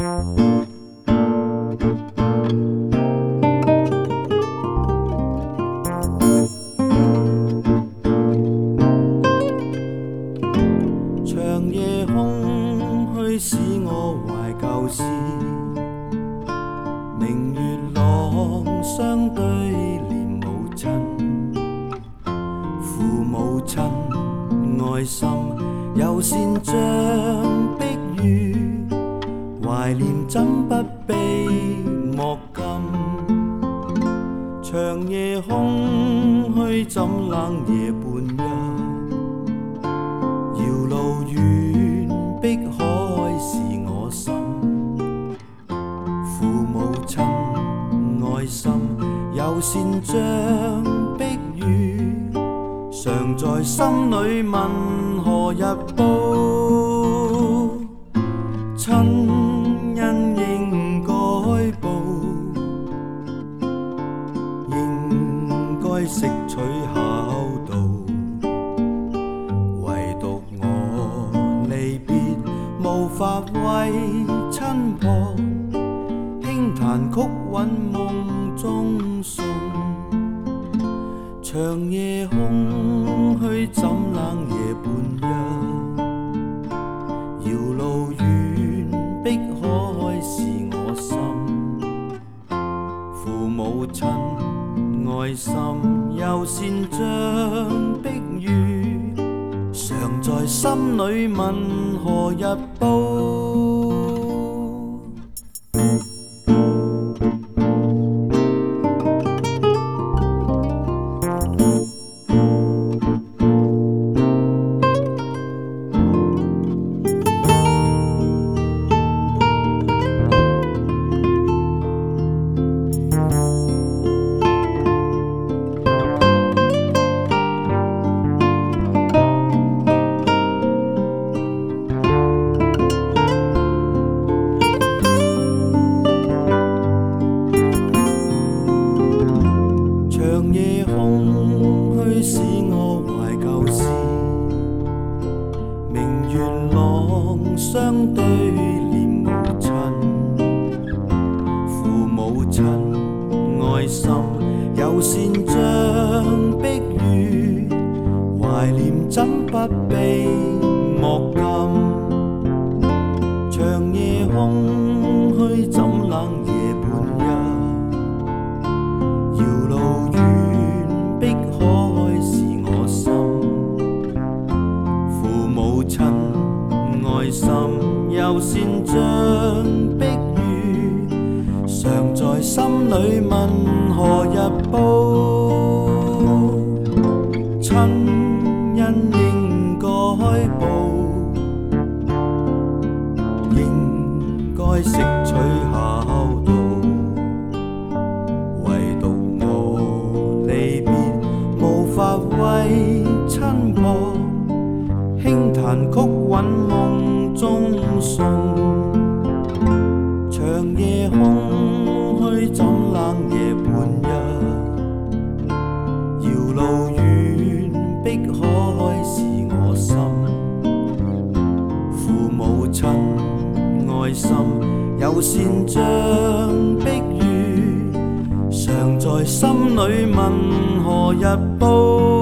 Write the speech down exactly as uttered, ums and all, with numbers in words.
长夜空虚使我怀旧事，明月朗相对念母亲，父母亲爱心友善像碧雨，怀念怎不悲莫禁？长夜空虚怎冷夜半泣？遥路远，碧海是我心。父母亲爱心友善像碧雨，常在心里问何日报？亲恩应该报，应该识取孝道。唯独我离别无法为亲婆，轻弹曲韵梦中送。长夜空虚怎冷夜半泣？遥路远，碧海是我心。父母亲爱心友善像碧雨，常在心里问何日报？长夜空虚使我怀旧事，明月朗相对念母亲。父母亲爱心友善像碧雨，怀念怎不悲莫禁？长夜空虚怎冷夜半泣？遥路远，碧海是我心。父母亲爱心友善像碧雨，常在心里问何日報？親恩應該報，應該識取孝道。唯獨我離別無法為親婆，輕彈曲韻夢中送。長夜空虛怎冷夜半泣？遙路遠，碧海是我心。父母親愛心友善像碧雨，常在心裏問何日報？